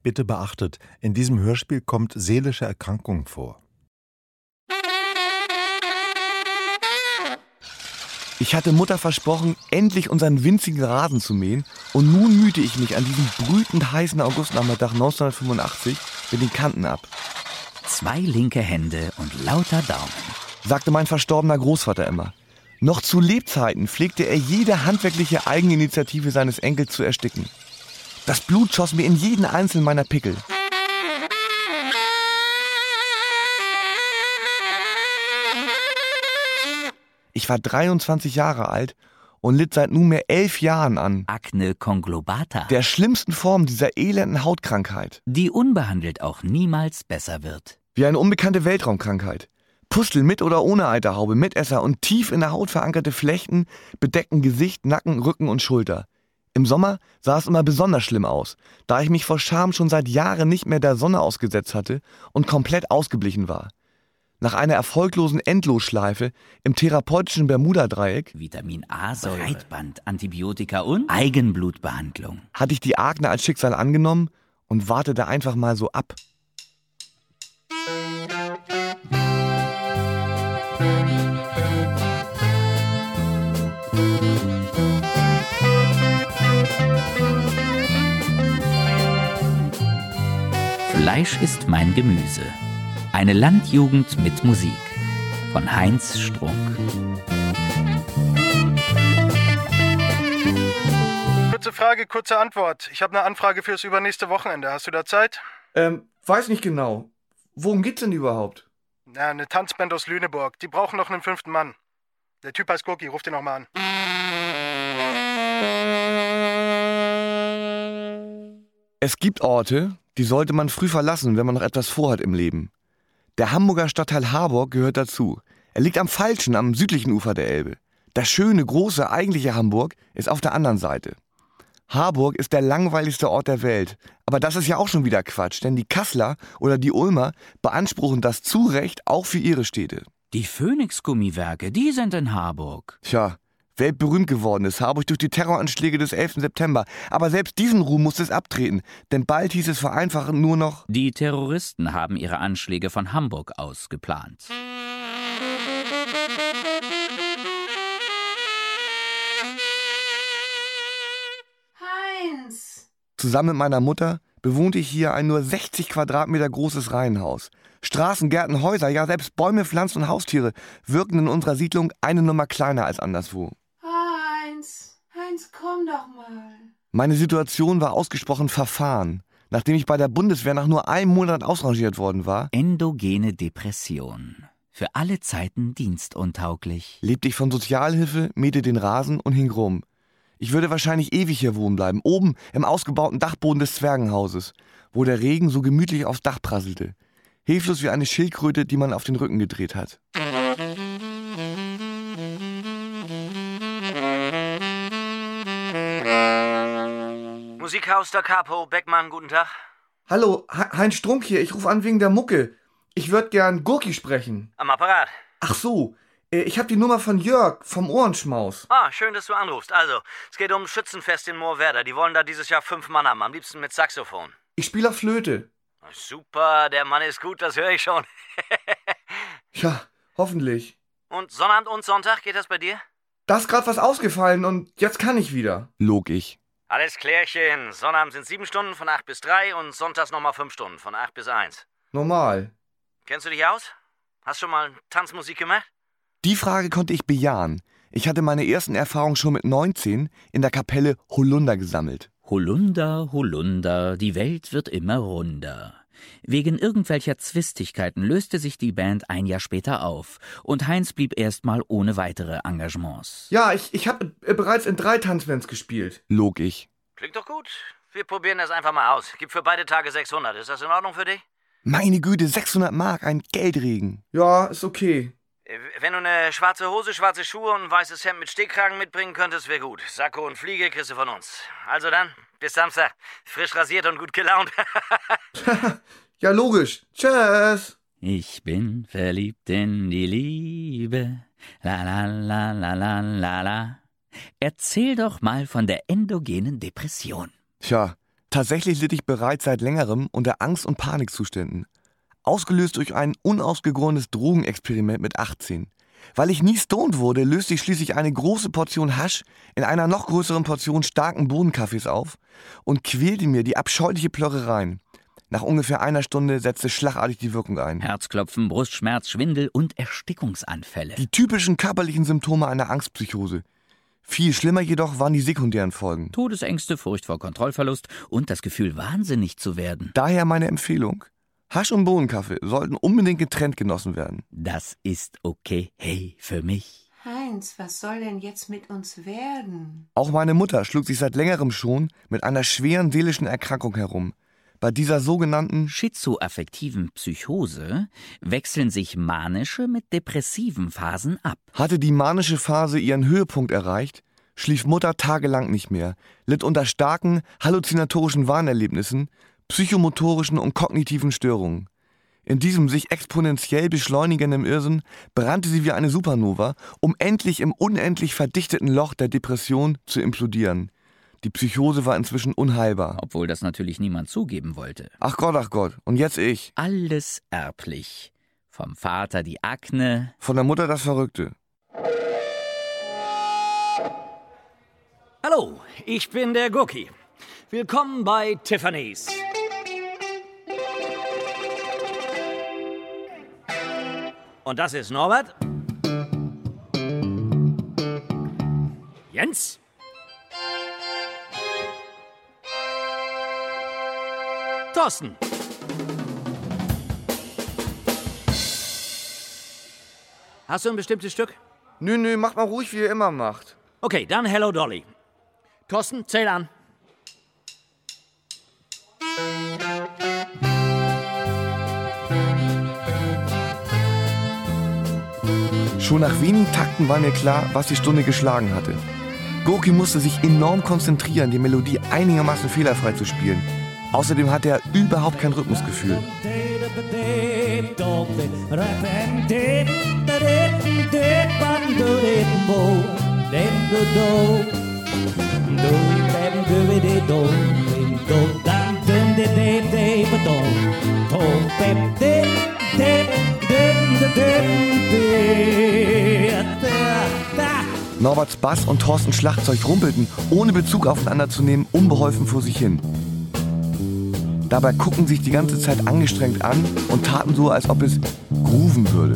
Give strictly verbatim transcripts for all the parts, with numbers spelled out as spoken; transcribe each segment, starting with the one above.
Bitte beachtet, in diesem Hörspiel kommt seelische Erkrankung vor. Ich hatte Mutter versprochen, endlich unseren winzigen Rasen zu mähen, und nun mühte ich mich an diesem brütend heißen Augustnachmittag neunzehnhundertfünfundachtzig mit den Kanten ab. Zwei linke Hände und lauter Daumen, sagte mein verstorbener Großvater immer. Noch zu Lebzeiten pflegte er jede handwerkliche Eigeninitiative seines Enkels zu ersticken. Das Blut schoss mir in jeden einzelnen meiner Pickel. Ich war dreiundzwanzig Jahre alt und litt seit nunmehr elf Jahren an Akne conglobata, der schlimmsten Form dieser elenden Hautkrankheit, die unbehandelt auch niemals besser wird. Wie eine unbekannte Weltraumkrankheit. Pustel mit oder ohne Eiterhaube, Mitesser und tief in der Haut verankerte Flechten bedecken Gesicht, Nacken, Rücken und Schulter. Im Sommer sah es immer besonders schlimm aus, da ich mich vor Scham schon seit Jahren nicht mehr der Sonne ausgesetzt hatte und komplett ausgeblichen war. Nach einer erfolglosen Endlosschleife im therapeutischen Bermuda-Dreieck, Vitamin A-Säure, Breitband, Antibiotika und Eigenblutbehandlung, hatte ich die Akne als Schicksal angenommen und wartete einfach mal so ab. Fleisch ist mein Gemüse. Eine Landjugend mit Musik von Heinz Strunk. Kurze Frage, kurze Antwort. Ich habe eine Anfrage fürs übernächste Wochenende. Hast du da Zeit? Ähm, weiß nicht genau. Worum geht's denn überhaupt? Na, eine Tanzband aus Lüneburg. Die brauchen noch einen fünften Mann. Der Typ heißt Gurki, ruf den noch mal an. Es gibt Orte, die sollte man früh verlassen, wenn man noch etwas vorhat im Leben. Der Hamburger Stadtteil Harburg gehört dazu. Er liegt am falschen, am südlichen Ufer der Elbe. Das schöne, große, eigentliche Hamburg ist auf der anderen Seite. Harburg ist der langweiligste Ort der Welt. Aber das ist ja auch schon wieder Quatsch, denn die Kasseler oder die Ulmer beanspruchen das zu Recht auch für ihre Städte. Die Phoenix-Gummiwerke, die sind in Harburg. Tja, weltberühmt geworden ist Harburg durch die Terroranschläge des elften September. Aber selbst diesen Ruhm musste es abtreten, denn bald hieß es vereinfachend nur noch: Die Terroristen haben ihre Anschläge von Hamburg aus geplant. Heinz! Zusammen mit meiner Mutter bewohnte ich hier ein nur sechzig Quadratmeter großes Reihenhaus. Straßen, Gärten, Häuser, ja selbst Bäume, Pflanzen und Haustiere wirkten in unserer Siedlung eine Nummer kleiner als anderswo. Heinz, Heinz, komm doch mal. Meine Situation war ausgesprochen verfahren. Nachdem ich bei der Bundeswehr nach nur einem Monat ausrangiert worden war, Endogene Depression. Für alle Zeiten dienstuntauglich. lebte ich von Sozialhilfe, mähte den Rasen und hing rum. Ich würde wahrscheinlich ewig hier wohnen bleiben, oben im ausgebauten Dachboden des Zwergenhauses, wo der Regen so gemütlich aufs Dach prasselte. Hilflos wie eine Schildkröte, die man auf den Rücken gedreht hat. Musikhaus der Capo, Beckmann, guten Tag. Hallo, He- Heinz Strunk hier, ich rufe an wegen der Mucke. Ich würde gern Gurki sprechen. Am Apparat. Ach so, äh, ich habe die Nummer von Jörg vom Ohrenschmaus. Ah, schön, dass du anrufst. Also, es geht um Schützenfest in Moorwerder. Die wollen da dieses Jahr fünf Mann haben, am liebsten mit Saxophon. Ich spiele auf Flöte. Super, der Mann ist gut, das höre ich schon. Ja, hoffentlich. Und Sonnabend und Sonntag, geht das bei dir? Da ist gerade was ausgefallen und jetzt kann ich wieder, log ich. Alles klärchen. Sonnabend sind sieben Stunden von acht bis drei und sonntags nochmal fünf Stunden von acht bis eins. Normal. Kennst du dich aus? Hast schon mal Tanzmusik gemacht? Die Frage konnte ich bejahen. Ich hatte meine ersten Erfahrungen schon mit neunzehn in der Kapelle Holunder gesammelt. Holunder, Holunder, die Welt wird immer runder. Wegen irgendwelcher Zwistigkeiten löste sich die Band ein Jahr später auf und Heinz blieb erstmal ohne weitere Engagements. Ja, ich, ich habe äh, bereits in drei Tanzbands gespielt, log ich. Klingt doch gut. Wir probieren das einfach mal aus. Gib für beide Tage sechshundert. Ist das in Ordnung für dich? Meine Güte, sechshundert Mark, ein Geldregen. Ja, ist okay. Wenn du eine schwarze Hose, schwarze Schuhe und ein weißes Hemd mit Stehkragen mitbringen könntest, wäre gut. Sakko und Fliege kriegst du von uns. Also dann, bis Samstag. Frisch rasiert und gut gelaunt. Ja, logisch. Tschüss. Ich bin verliebt in die Liebe. La la la la la la la. Erzähl doch mal von der endogenen Depression. Tja, Tatsächlich litt ich bereits seit längerem unter Angst- und Panikzuständen. Ausgelöst durch ein unausgegorenes Drogenexperiment mit achtzehn. Weil ich nie stoned wurde, löste ich schließlich eine große Portion Hasch in einer noch größeren Portion starken Bohnenkaffees auf und quälte mir die abscheuliche Plörre rein. Nach ungefähr einer Stunde setzte schlagartig die Wirkung ein. Herzklopfen, Brustschmerz, Schwindel und Erstickungsanfälle. Die typischen körperlichen Symptome einer Angstpsychose. Viel schlimmer jedoch waren die sekundären Folgen. Todsängste, Furcht vor Kontrollverlust und das Gefühl, wahnsinnig zu werden. Daher meine Empfehlung: Hasch und Bohnenkaffee sollten unbedingt getrennt genossen werden. Das ist okay, hey, für mich. Heinz, was soll denn jetzt mit uns werden? Auch meine Mutter schlug sich seit längerem schon mit einer schweren seelischen Erkrankung herum. Bei dieser sogenannten schizoaffektiven Psychose wechseln sich manische mit depressiven Phasen ab. Hatte die manische Phase ihren Höhepunkt erreicht, schlief Mutter tagelang nicht mehr, litt unter starken halluzinatorischen Wahnerlebnissen, psychomotorischen und kognitiven Störungen. In diesem sich exponentiell beschleunigenden Irrsinn brannte sie wie eine Supernova, um endlich im unendlich verdichteten Loch der Depression zu implodieren. Die Psychose war inzwischen unheilbar. Obwohl das natürlich niemand zugeben wollte. Ach Gott, ach Gott. Und jetzt ich. Alles erblich. Vom Vater die Akne. Von der Mutter das Verrückte. Hallo, ich bin der Gurki. Willkommen bei Tiffany's. Und das ist Norbert. Jens. Thorsten. Hast du ein bestimmtes Stück? Nö, nö, macht mal ruhig, wie ihr immer macht. Okay, dann Hello Dolly. Thorsten, zähl an. Schon nach wenigen Takten war mir klar, was die Stunde geschlagen hatte. Gurki musste sich enorm konzentrieren, die Melodie einigermaßen fehlerfrei zu spielen. Außerdem hatte er überhaupt kein Rhythmusgefühl. Norberts Bass und Thorstens Schlagzeug rumpelten, ohne Bezug aufeinander zu nehmen, unbeholfen vor sich hin. Dabei guckten sich die ganze Zeit angestrengt an und taten so, als ob es grooven würde.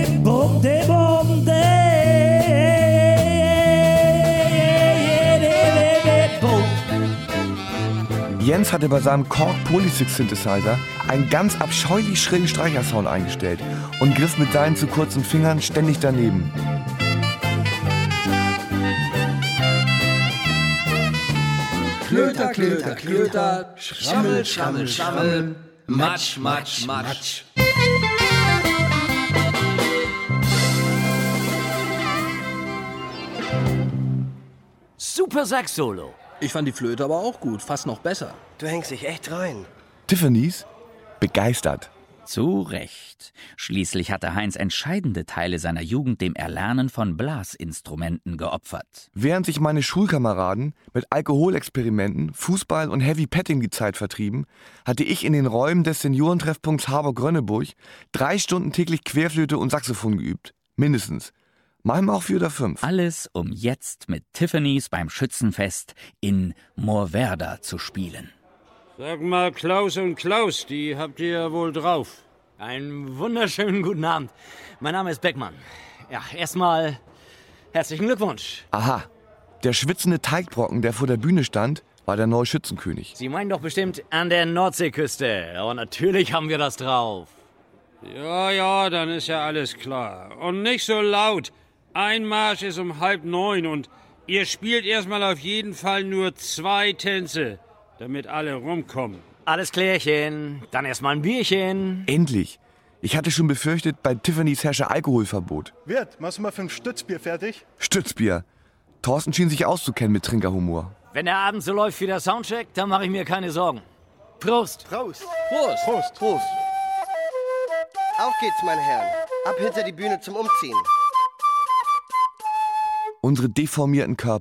Jens hatte bei seinem Korg Polysix Synthesizer einen ganz abscheulich schrillen Streichersound eingestellt und griff mit seinen zu kurzen Fingern ständig daneben. Klöter, Klöter, Klöter, Schrammel, Schrammel, Schrammel, Matsch, Matsch, Matsch. Super Sax-Solo. Ich fand die Flöte aber auch gut, fast noch besser. Du hängst dich echt rein. Tiffany's? Begeistert. Zu Recht. Schließlich hatte Heinz entscheidende Teile seiner Jugend dem Erlernen von Blasinstrumenten geopfert. Während sich meine Schulkameraden mit Alkoholexperimenten, Fußball und Heavy Petting die Zeit vertrieben, hatte ich in den Räumen des Seniorentreffpunkts Harburg-Rönneburg drei Stunden täglich Querflöte und Saxophon geübt. Mindestens. Manchmal auch vier oder fünf. Alles, um jetzt mit Tiffany's beim Schützenfest in Moorwerder zu spielen. Sag mal, Klaus und Klaus, die habt ihr ja wohl drauf. Einen wunderschönen guten Abend. Mein Name ist Beckmann. Ja, erstmal herzlichen Glückwunsch. Aha, der schwitzende Teigbrocken, der vor der Bühne stand, war der neue Schützenkönig. Sie meinen doch bestimmt an der Nordseeküste. Aber natürlich haben wir das drauf. Ja, ja, dann ist ja alles klar. Und nicht so laut. Einmarsch ist um halb neun und ihr spielt erstmal auf jeden Fall nur zwei Tänze, damit alle rumkommen. Alles klärchen. Dann erstmal ein Bierchen. Endlich. Ich hatte schon befürchtet, bei Tiffany's herrsche Alkoholverbot. Wirt, machst du mal fünf Stützbier fertig? Stützbier. Thorsten schien sich auszukennen mit Trinkerhumor. Wenn der Abend so läuft wie der Soundcheck, dann mache ich mir keine Sorgen. Prost. Prost. Prost. Prost. Prost. Auf geht's, meine Herren. Ab hinter die Bühne zum Umziehen. Unsere deformierten Körper,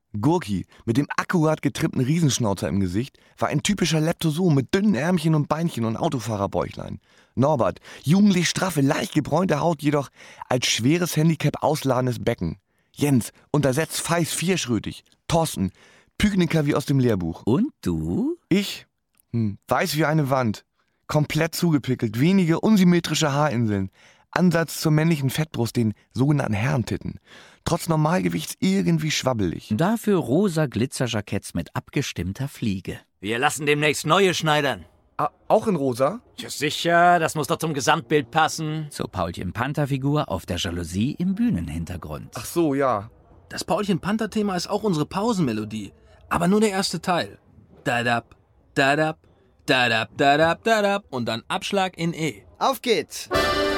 Gurki, mit dem akkurat getrimmten Riesenschnauzer im Gesicht, war ein typischer Leptosom mit dünnen Ärmchen und Beinchen und Autofahrerbäuchlein. Norbert, jugendlich straffe, leicht gebräunte Haut, jedoch als schweres Handicap ausladendes Becken. Jens, untersetzt feist vierschrötig. Thorsten, Pykniker wie aus dem Lehrbuch. Und du? Ich? Hm, weiß wie eine Wand. Komplett zugepickelt, wenige unsymmetrische Haarinseln. Ansatz zur männlichen Fettbrust, den sogenannten Herrentitten. Trotz Normalgewichts irgendwie schwabbelig. Dafür rosa Glitzerjacketts mit abgestimmter Fliege. Wir lassen demnächst neue schneidern. Ah, auch in rosa? Ja, sicher, das muss doch zum Gesamtbild passen. Zur Paulchen-Panther-Figur auf der Jalousie im Bühnenhintergrund. Ach so, ja. Das Paulchen-Panther-Thema ist auch unsere Pausenmelodie. Aber nur der erste Teil. Dadab, dadab, dadab, dadab, dadab und dann Abschlag in E. Auf geht's!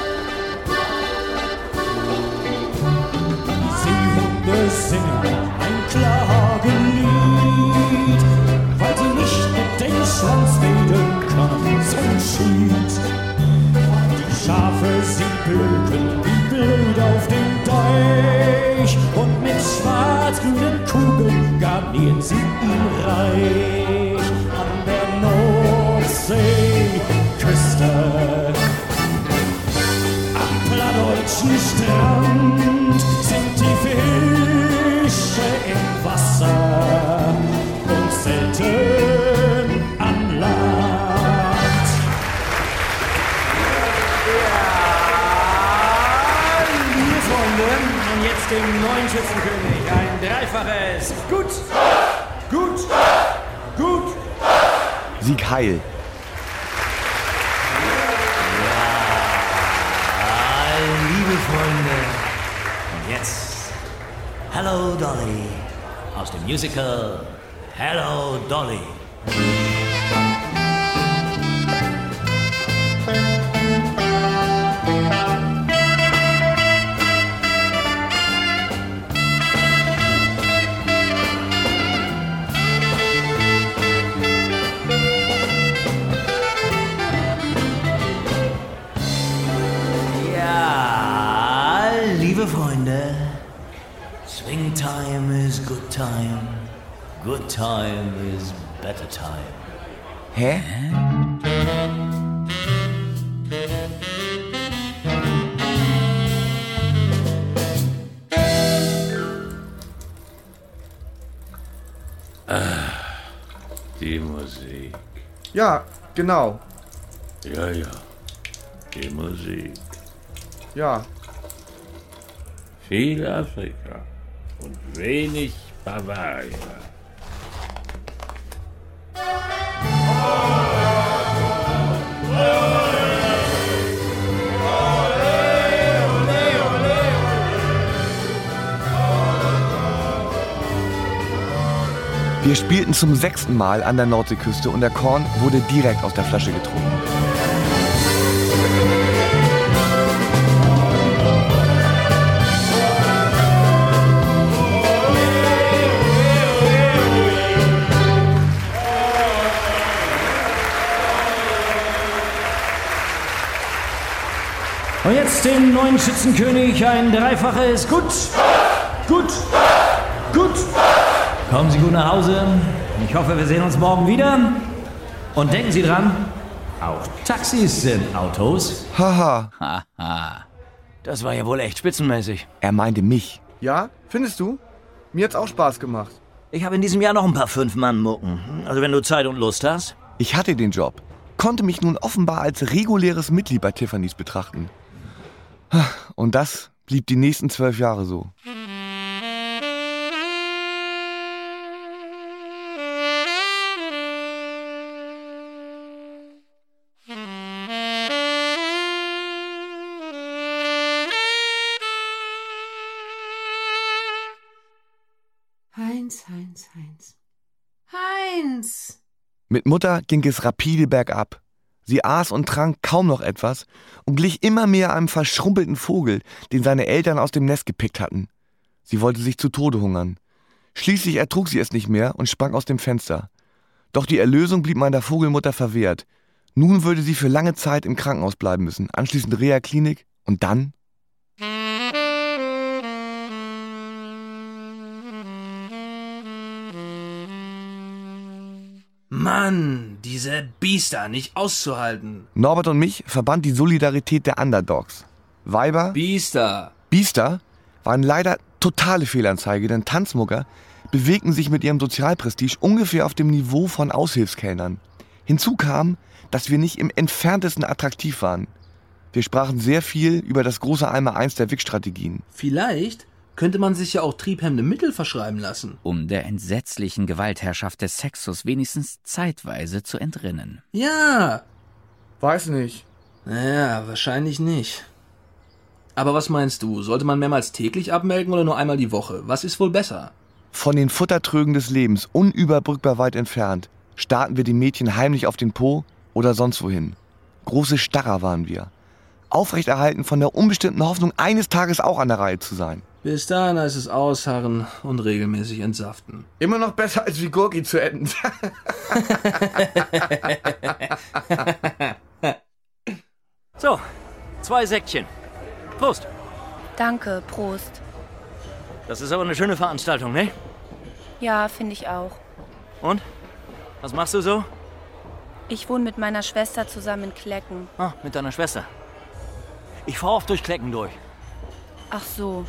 Seehunde singen ein Klagelied, weil sie nicht mit den Schwanz wedeln kann, so schied. Die Schafe, sie blöken wie blöd auf dem Deich und mit schwarz-grünen Kugeln garnieren sie ihn reich. An der Nordseeküste, am plattdeutschen Strand sind die Fische im Wasser und selten an Land. Ja, liebe Freunde, und jetzt dem neuen Schützenkönig ein dreifaches Gut, Gut, Gut. Sieg heil. Liebe Freunde, und jetzt Hello Dolly aus dem Musical Hello Dolly. Liebe Freunde, swing time is good time, good time is better time. Hä? Ah, die Musik. Ja, genau. Ja, ja, die Musik. Ja. Viel Afrika und wenig Bavaria. Wir spielten zum sechsten Mal an der Nordseeküste und der Korn wurde direkt aus der Flasche getrunken. Und jetzt dem neuen Schützenkönig ein dreifaches Gut, Gut, Gut. Kommen Sie gut nach Hause. Ich hoffe, wir sehen uns morgen wieder. Und denken Sie dran, auch Taxis sind Autos. Haha. Haha. Das war ja wohl echt spitzenmäßig. Er meinte mich. Ja, findest du? Mir hat's auch Spaß gemacht. Ich habe in diesem Jahr noch ein paar Fünf-Mann-Mucken. Also wenn du Zeit und Lust hast. Ich hatte den Job, konnte mich nun offenbar als reguläres Mitglied bei Tiffany's betrachten. Und das blieb die nächsten zwölf Jahre so. Heinz, Heinz, Heinz. Heinz! Mit Mutter ging es rapide bergab. Sie aß und trank kaum noch etwas und glich immer mehr einem verschrumpelten Vogel, den seine Eltern aus dem Nest gepickt hatten. Sie wollte sich zu Tode hungern. Schließlich ertrug sie es nicht mehr und sprang aus dem Fenster. Doch die Erlösung blieb meiner Vogelmutter verwehrt. Nun würde sie für lange Zeit im Krankenhaus bleiben müssen, anschließend Reha-Klinik und dann... Mann, diese Biester, nicht auszuhalten. Norbert und mich verband die Solidarität der Underdogs. Weiber, Biester. Biester waren leider totale Fehlanzeige, denn Tanzmucker bewegten sich mit ihrem Sozialprestige ungefähr auf dem Niveau von Aushilfskellnern. Hinzu kam, dass wir nicht im entferntesten attraktiv waren. Wir sprachen sehr viel über das große Einmaleins der Wick-Strategien. Vielleicht könnte man sich ja auch triebhemmende Mittel verschreiben lassen. Um der entsetzlichen Gewaltherrschaft des Sexus wenigstens zeitweise zu entrinnen. Ja. Weiß nicht. Naja, wahrscheinlich nicht. Aber was meinst du? Sollte man mehrmals täglich abmelken oder nur einmal die Woche? Was ist wohl besser? Von den Futtertrögen des Lebens, unüberbrückbar weit entfernt, starrten wir die Mädchen heimlich auf den Po oder sonst wohin. Große Starrer waren wir. Aufrechterhalten von der unbestimmten Hoffnung, eines Tages auch an der Reihe zu sein. Bis dahin heißt es ausharren und regelmäßig entsaften. Immer noch besser als wie Gurki zu enden. So, zwei Säckchen. Prost. Danke, Prost. Das ist aber eine schöne Veranstaltung, ne? Ja, finde ich auch. Und? Was machst du so? Ich wohne mit meiner Schwester zusammen in Klecken. Ah, mit deiner Schwester. Ich fahre oft durch Klecken durch. Ach so.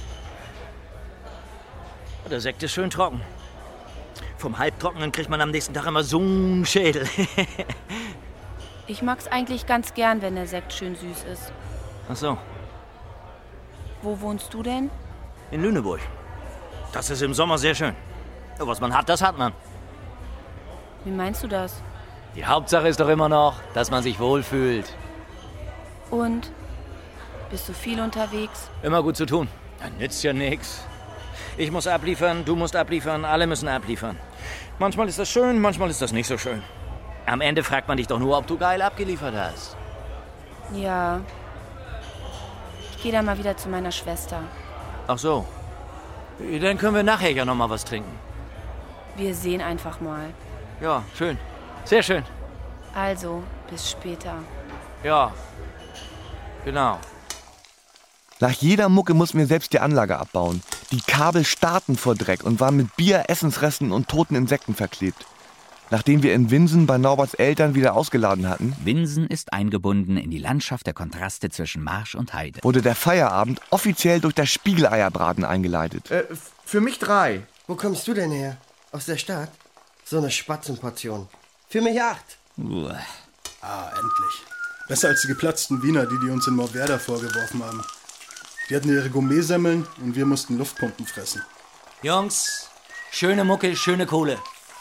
Der Sekt ist schön trocken. Vom Halbtrockenen kriegt man am nächsten Tag immer so einen Schädel. Ich mag's eigentlich ganz gern, wenn der Sekt schön süß ist. Ach so. Wo wohnst du denn? In Lüneburg. Das ist im Sommer sehr schön. Was man hat, das hat man. Wie meinst du das? Die Hauptsache ist doch immer noch, dass man sich wohlfühlt. Und? Bist du viel unterwegs? Immer gut zu tun. Dann nützt ja nix. Ich muss abliefern, du musst abliefern, alle müssen abliefern. Manchmal ist das schön, manchmal ist das nicht so schön. Am Ende fragt man dich doch nur, ob du geil abgeliefert hast. Ja. Ich gehe dann mal wieder zu meiner Schwester. Ach so. Dann können wir nachher ja noch mal was trinken. Wir sehen einfach mal. Ja, schön. Sehr schön. Also, bis später. Ja, genau. Nach jeder Mucke mussten wir selbst die Anlage abbauen. Die Kabel starrten vor Dreck und waren mit Bier, Essensresten und toten Insekten verklebt. Nachdem wir in Winsen bei Norberts Eltern wieder ausgeladen hatten, Winsen ist eingebunden in die Landschaft der Kontraste zwischen Marsch und Heide, wurde der Feierabend offiziell durch das Spiegeleierbraten eingeleitet. Äh, für mich drei. Wo kommst du denn her? Aus der Stadt? So eine Spatzenportion. Für mich acht. Uah. Ah, endlich. Besser als die geplatzten Wiener, die die uns in Morwerda vorgeworfen haben. Die hatten ihre Gourmetsemmeln und wir mussten Luftpumpen fressen. Jungs, schöne Mucke, schöne Kohle.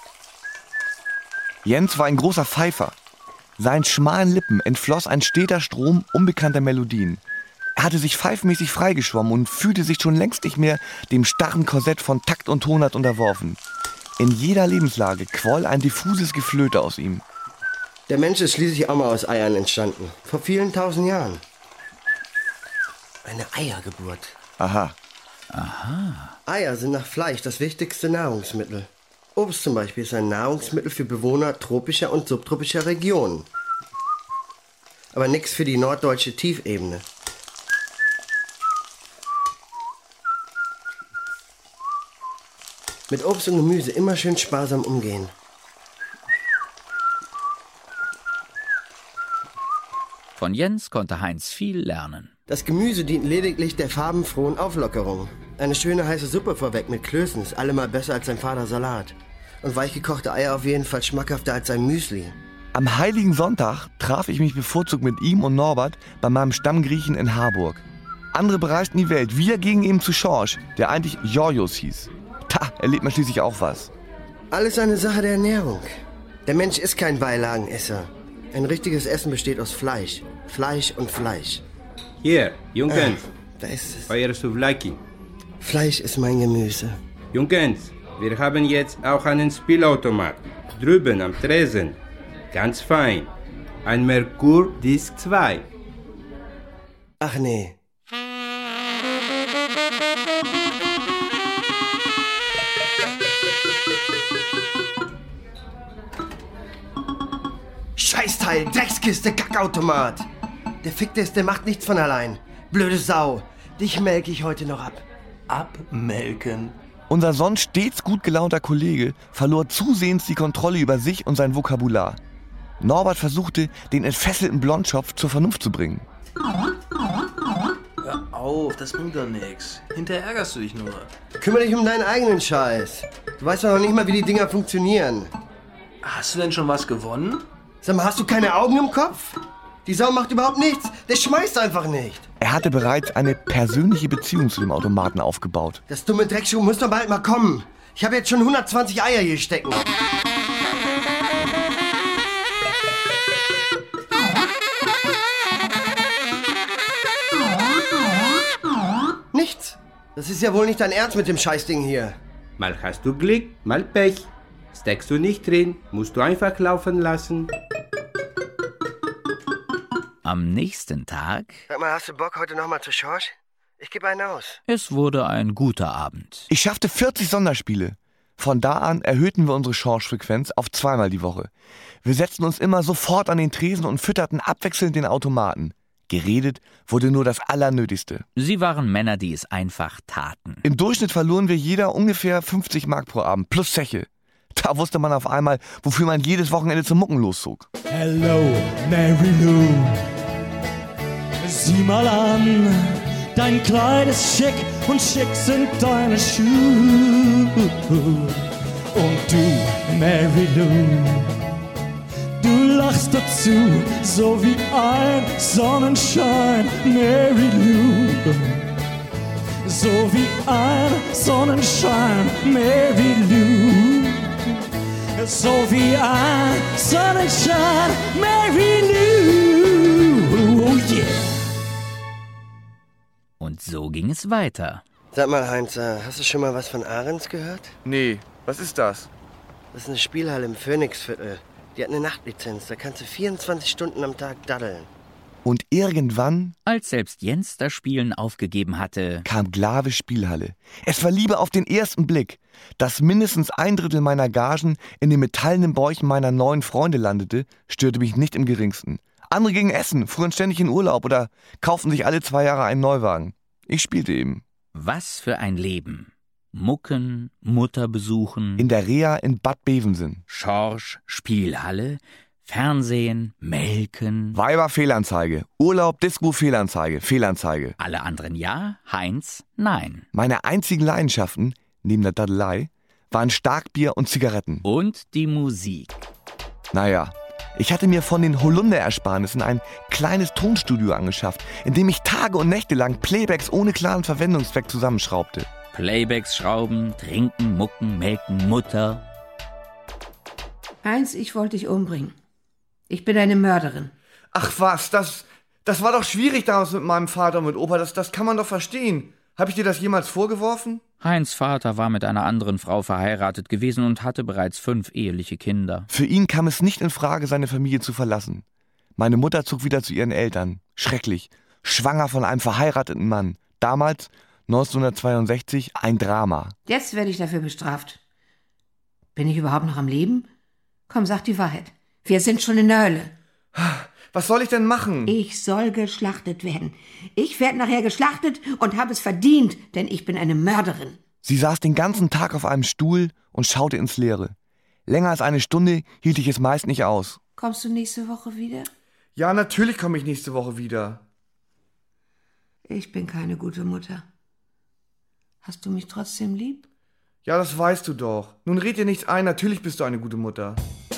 Jens war ein großer Pfeifer. Seinen schmalen Lippen entfloss ein steter Strom unbekannter Melodien. Er hatte sich pfeifmäßig freigeschwommen und fühlte sich schon längst nicht mehr dem starren Korsett von Takt und Tonart unterworfen. In jeder Lebenslage quoll ein diffuses Geflöte aus ihm. Der Mensch ist schließlich auch mal aus Eiern entstanden. Vor vielen tausend Jahren. Eine Eiergeburt. Aha. Aha. Eier sind nach Fleisch das wichtigste Nahrungsmittel. Obst zum Beispiel ist ein Nahrungsmittel für Bewohner tropischer und subtropischer Regionen. Aber nichts für die norddeutsche Tiefebene. Mit Obst und Gemüse immer schön sparsam umgehen. Von Jens konnte Heinz viel lernen. Das Gemüse dient lediglich der farbenfrohen Auflockerung. Eine schöne heiße Suppe vorweg mit Klößen ist allemal besser als sein Vater Salat. Und weichgekochte Eier auf jeden Fall schmackhafter als sein Müsli. Am Heiligen Sonntag traf ich mich bevorzugt mit ihm und Norbert bei meinem Stammgriechen in Harburg. Andere bereisten die Welt, wir gingen ihm zu Schorsch, der eigentlich Jorjos hieß. Ta, erlebt man schließlich auch was. Alles eine Sache der Ernährung. Der Mensch ist kein Beilagenesser. Ein richtiges Essen besteht aus Fleisch. Fleisch und Fleisch. Hier, Jungens. Ah, da ist es. Euer Souvlaki. Fleisch ist mein Gemüse. Jungens, wir haben jetzt auch einen Spielautomat. Drüben am Tresen. Ganz fein. Ein Merkur Disc zwei. Ach nee. Scheißteil, Dreckskiste, Kackautomat. Der Fickte ist, der macht nichts von allein. Blöde Sau. Dich melke ich heute noch ab. Abmelken? Unser sonst stets gut gelaunter Kollege verlor zusehends die Kontrolle über sich und sein Vokabular. Norbert versuchte, den entfesselten Blondschopf zur Vernunft zu bringen. Hör auf, das bringt doch nichts. Hinterher ärgerst du dich nur. Kümmere dich um deinen eigenen Scheiß. Du weißt doch noch nicht mal, wie die Dinger funktionieren. Hast du denn schon was gewonnen? Sag mal, hast du keine Augen im Kopf? Die Sau macht überhaupt nichts. Der schmeißt einfach nicht. Er hatte bereits eine persönliche Beziehung zu dem Automaten aufgebaut. Das dumme Dreckschuh muss doch bald mal kommen. Ich habe jetzt schon hundertzwanzig Eier hier stecken. Nichts. Das ist ja wohl nicht dein Ernst mit dem Scheißding hier. Mal hast du Glück, mal Pech. Steckst du nicht drin, musst du einfach laufen lassen. Am nächsten Tag... Sag mal, hast du Bock heute noch mal zu Schorsch? Ich gebe einen aus. Es wurde ein guter Abend. Ich schaffte vierzig Sonderspiele. Von da an erhöhten wir unsere Schorschfrequenz auf zweimal die Woche. Wir setzten uns immer sofort an den Tresen und fütterten abwechselnd den Automaten. Geredet wurde nur das Allernötigste. Sie waren Männer, die es einfach taten. Im Durchschnitt verloren wir jeder ungefähr fünfzig Mark pro Abend, plus Zeche. Da wusste man auf einmal, wofür man jedes Wochenende zum Mucken loszog. Hello, Mary Lou. Sieh mal an, dein Kleid ist schick und schick sind deine Schuhe. Und du, Mary Lou, du lachst dazu, so wie ein Sonnenschein, Mary Lou. So wie ein Sonnenschein, Mary Lou. So wie ein Sonnenschein, Mary Lou. Oh yeah. Und so ging es weiter. Sag mal, Heinz, hast du schon mal was von Ahrens gehört? Nee, was ist das? Das ist eine Spielhalle im Phoenixviertel. Die hat eine Nachtlizenz, da kannst du vierundzwanzig Stunden am Tag daddeln. Und irgendwann, als selbst Jens das Spielen aufgegeben hatte, kam Glawe Spielhalle. Es war Liebe auf den ersten Blick. Dass mindestens ein Drittel meiner Gagen in den metallenen Bäuchen meiner neuen Freunde landete, störte mich nicht im geringsten. Andere gingen essen, fuhren ständig in Urlaub oder kauften sich alle zwei Jahre einen Neuwagen. Ich spielte eben. Was für ein Leben. Mucken, Mutter besuchen. In der Reha in Bad Bevensen. Schorsch, Spielhalle, Fernsehen, Melken. Weiber, Fehlanzeige. Urlaub, Disco, Fehlanzeige, Fehlanzeige. Alle anderen ja, Heinz nein. Meine einzigen Leidenschaften, neben der Daddelei, waren Starkbier und Zigaretten. Und die Musik. Naja, ich hatte mir von den Holunder-Ersparnissen ein kleines Tonstudio angeschafft, in dem ich Tage und Nächte lang Playbacks ohne klaren Verwendungszweck zusammenschraubte. Playbacks schrauben, trinken, mucken, melken, Mutter. Heinz, ich wollte dich umbringen. Ich bin eine Mörderin. Ach was, das, das war doch schwierig damals mit meinem Vater und mit Opa, das, das kann man doch verstehen. Habe ich dir das jemals vorgeworfen? Heinz' Vater war mit einer anderen Frau verheiratet gewesen und hatte bereits fünf eheliche Kinder. Für ihn kam es nicht in Frage, seine Familie zu verlassen. Meine Mutter zog wieder zu ihren Eltern. Schrecklich. Schwanger von einem verheirateten Mann. Damals, neunzehnhundertzweiundsechzig, ein Drama. Jetzt werde ich dafür bestraft. Bin ich überhaupt noch am Leben? Komm, sag die Wahrheit. Wir sind schon in der Hölle. Was soll ich denn machen? Ich soll geschlachtet werden. Ich werde nachher geschlachtet und habe es verdient, denn ich bin eine Mörderin. Sie saß den ganzen Tag auf einem Stuhl und schaute ins Leere. Länger als eine Stunde hielt ich es meist nicht aus. Kommst du nächste Woche wieder? Ja, natürlich komme ich nächste Woche wieder. Ich bin keine gute Mutter. Hast du mich trotzdem lieb? Ja, das weißt du doch. Nun red dir nichts ein, natürlich bist du eine gute Mutter.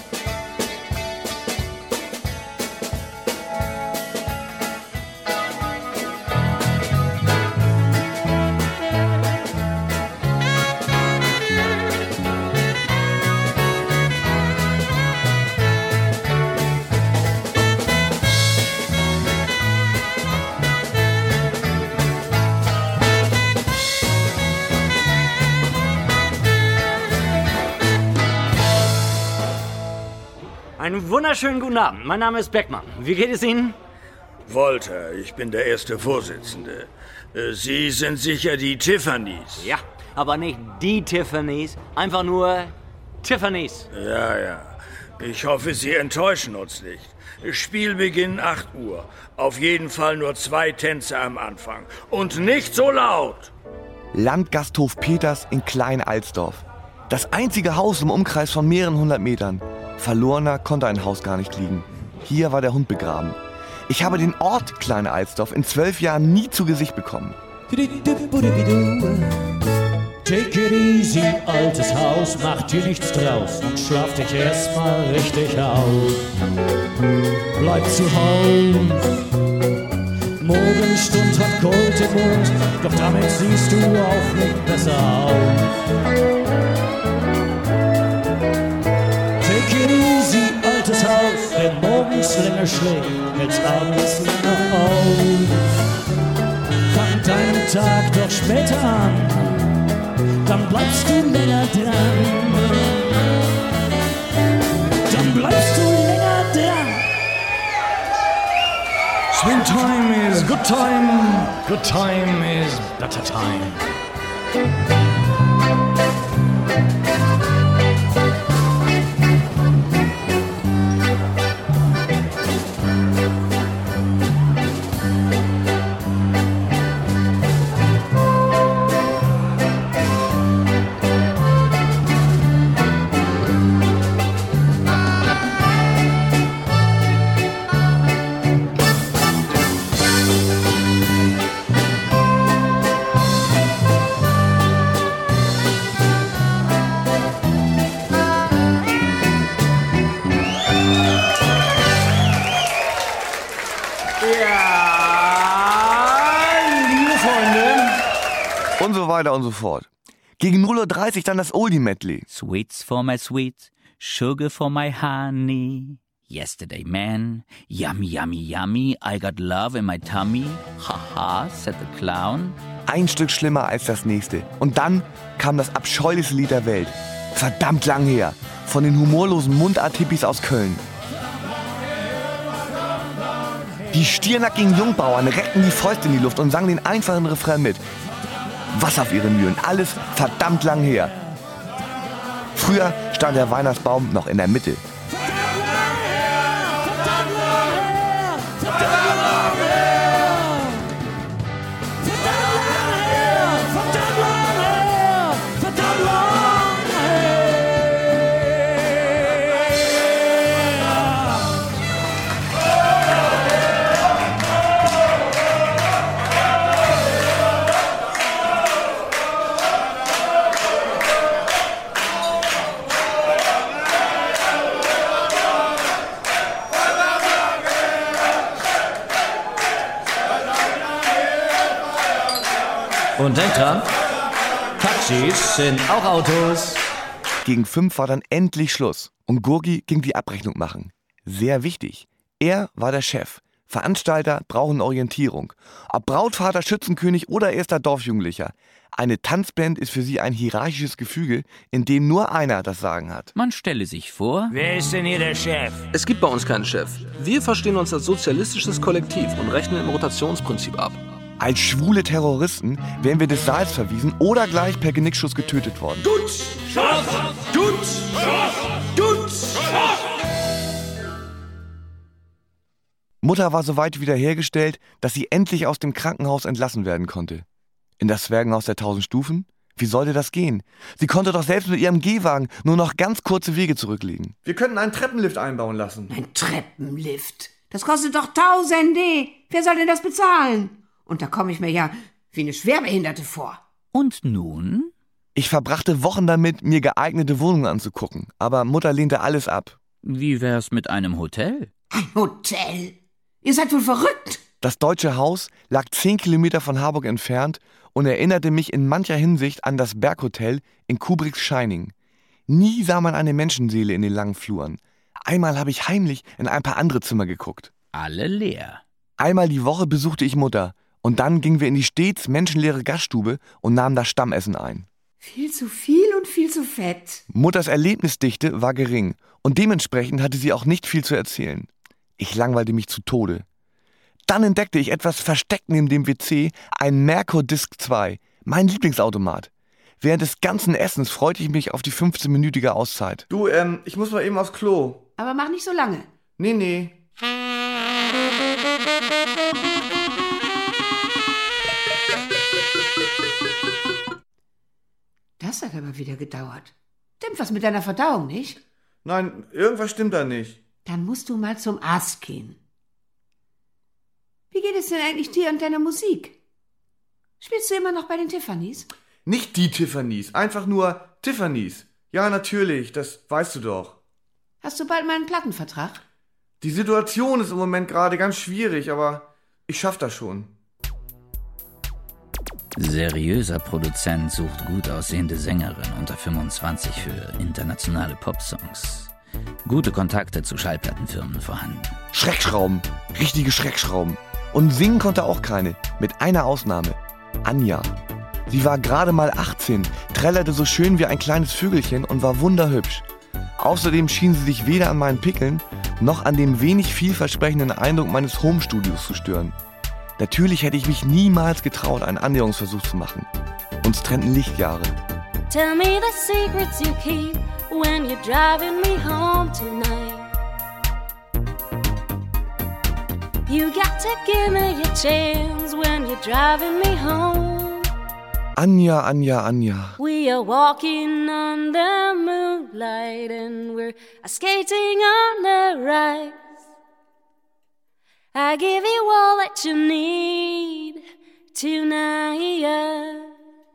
Einen wunderschönen guten Abend. Mein Name ist Beckmann. Wie geht es Ihnen? Walter, ich bin der erste Vorsitzende. Sie sind sicher die Tiffany's. Ja, aber nicht die Tiffany's, einfach nur Tiffany's. Ja, ja. Ich hoffe, Sie enttäuschen uns nicht. Spielbeginn acht Uhr. Auf jeden Fall nur zwei Tänze am Anfang. Und nicht so laut. Landgasthof Peters in Klein-Alsdorf. Das einzige Haus im Umkreis von mehreren hundert Metern. Verlorener konnte ein Haus gar nicht liegen. Hier war der Hund begraben. Ich habe den Ort Klein-Alsdorf in zwölf Jahren nie zu Gesicht bekommen. Take it easy, altes Haus, mach dir nichts draus und schlaf dich erstmal richtig aus. Bleib zu Haus, Morgenstund hat Gold im Mund, doch damit siehst du auch nicht besser aus. Take it easy, altes Haus, wer morgens länger schläft, hält's abends länger aus. Fang deinen Tag doch später an, dann bleibst du länger dran. Dann bleibst du länger dran. Swing time is good time, good time is better time. Und so weiter und so fort. Gegen null Uhr dreißig dann das Oldie-Medley. Sweets for my sweet, sugar for my honey. Yesterday man, yummy, yummy, yummy, I got love in my tummy. Haha, said the clown. Ein Stück schlimmer als das nächste. Und dann kam das abscheulichste Lied der Welt. Verdammt lang her. Von den humorlosen Mundart-Hippies aus Köln. Die stiernackigen Jungbauern reckten die Fäuste in die Luft und sangen den einfachen Refrain mit. Was auf ihre Mühlen, alles verdammt lang her. Früher stand der Weihnachtsbaum noch in der Mitte. Und denkt dran, Taxis sind auch Autos. Gegen fünf war dann endlich Schluss und Gurgi ging die Abrechnung machen. Sehr wichtig. Er war der Chef. Veranstalter brauchen Orientierung. Ob Brautvater, Schützenkönig oder erster Dorfjugendlicher. Eine Tanzband ist für sie ein hierarchisches Gefüge, in dem nur einer das Sagen hat. Man stelle sich vor... Wer ist denn hier der Chef? Es gibt bei uns keinen Chef. Wir verstehen uns als sozialistisches Kollektiv und rechnen im Rotationsprinzip ab. Als schwule Terroristen wären wir des Saals verwiesen oder gleich per Genickschuss getötet worden. Dutz, Schaff, Dutz, Schaff, Dutz, Schaff. Mutter war so weit wiederhergestellt, dass sie endlich aus dem Krankenhaus entlassen werden konnte. In das Zwergenhaus der tausend Stufen? Wie sollte das gehen? Sie konnte doch selbst mit ihrem Gehwagen nur noch ganz kurze Wege zurücklegen. Wir könnten einen Treppenlift einbauen lassen. Ein Treppenlift? Das kostet doch Tausende. Wer soll denn das bezahlen? Und da komme ich mir ja wie eine Schwerbehinderte vor. Und nun? Ich verbrachte Wochen damit, mir geeignete Wohnungen anzugucken. Aber Mutter lehnte alles ab. Wie wär's mit einem Hotel? Ein Hotel? Ihr seid wohl verrückt. Das Deutsche Haus lag zehn Kilometer von Harburg entfernt und erinnerte mich in mancher Hinsicht an das Berghotel in Kubricks Shining. Nie sah man eine Menschenseele in den langen Fluren. Einmal habe ich heimlich in ein paar andere Zimmer geguckt. Alle leer. Einmal die Woche besuchte ich Mutter. Und dann gingen wir in die stets menschenleere Gaststube und nahmen das Stammessen ein. Viel zu viel und viel zu fett. Mutters Erlebnisdichte war gering und dementsprechend hatte sie auch nicht viel zu erzählen. Ich langweilte mich zu Tode. Dann entdeckte ich etwas versteckt neben dem W C, ein Merkur Disc zwei, mein Lieblingsautomat. Während des ganzen Essens freute ich mich auf die fünfzehnminütige Auszeit. Du, ähm, ich muss mal eben aufs Klo. Aber mach nicht so lange. Nee, nee. mal wieder gedauert. Stimmt was mit deiner Verdauung, nicht? Nein, irgendwas stimmt da nicht. Dann musst du mal zum Arzt gehen. Wie geht es denn eigentlich dir und deiner Musik? Spielst du immer noch bei den Tiffany's? Nicht die Tiffany's, einfach nur Tiffany's. Ja, natürlich, das weißt du doch. Hast du bald mal einen Plattenvertrag? Die Situation ist im Moment gerade ganz schwierig, aber ich schaff das schon. Seriöser Produzent sucht gut aussehende Sängerin unter fünfundzwanzig für internationale Popsongs. Gute Kontakte zu Schallplattenfirmen vorhanden. Schreckschrauben, richtige Schreckschrauben. Und singen konnte auch keine, mit einer Ausnahme. Anja. Sie war gerade mal achtzehn, trällerte so schön wie ein kleines Vögelchen und war wunderhübsch. Außerdem schien sie sich weder an meinen Pickeln noch an dem wenig vielversprechenden Eindruck meines Homestudios zu stören. Natürlich hätte ich mich niemals getraut, einen Annäherungsversuch zu machen. Uns trennten Lichtjahre. Tell me the secrets you keep when you're driving me home tonight. You got to give me your chance when you're driving me home. Anja, Anja, Anja. We are walking on the moonlight and we're skating on the rise. I give you all that you need tonight.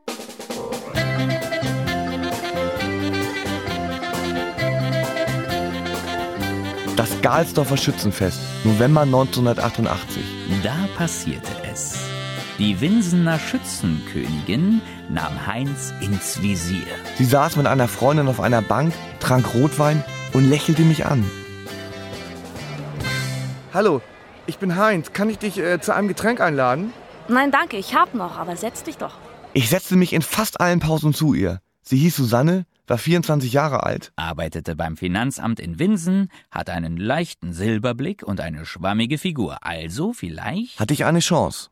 Das Gahlsdorfer Schützenfest, November neunzehnhundertachtundachtzig. Da passierte es. Die Winsener Schützenkönigin nahm Heinz ins Visier. Sie saß mit einer Freundin auf einer Bank, trank Rotwein und lächelte mich an. Hallo, ich bin Heinz. Kann ich dich äh, zu einem Getränk einladen? Nein, danke, ich hab noch, aber setz dich doch. Ich setzte mich in fast allen Pausen zu ihr. Sie hieß Susanne, war vierundzwanzig Jahre alt, arbeitete beim Finanzamt in Winsen, hatte einen leichten Silberblick und eine schwammige Figur. Also vielleicht hatte ich eine Chance.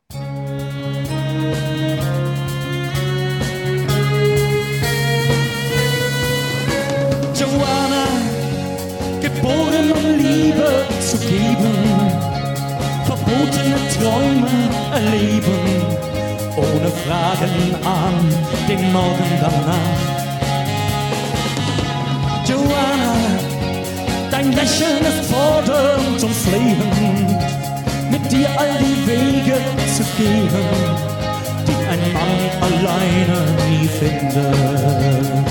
Joanna, geboren um Liebe zu geben, verbotene Träume erleben, ohne Fragen an den Morgen danach. Joanna, dein Lächeln ist fordernd und flehend, mit dir all die Wege zu gehen, die ein Mann alleine nie findet.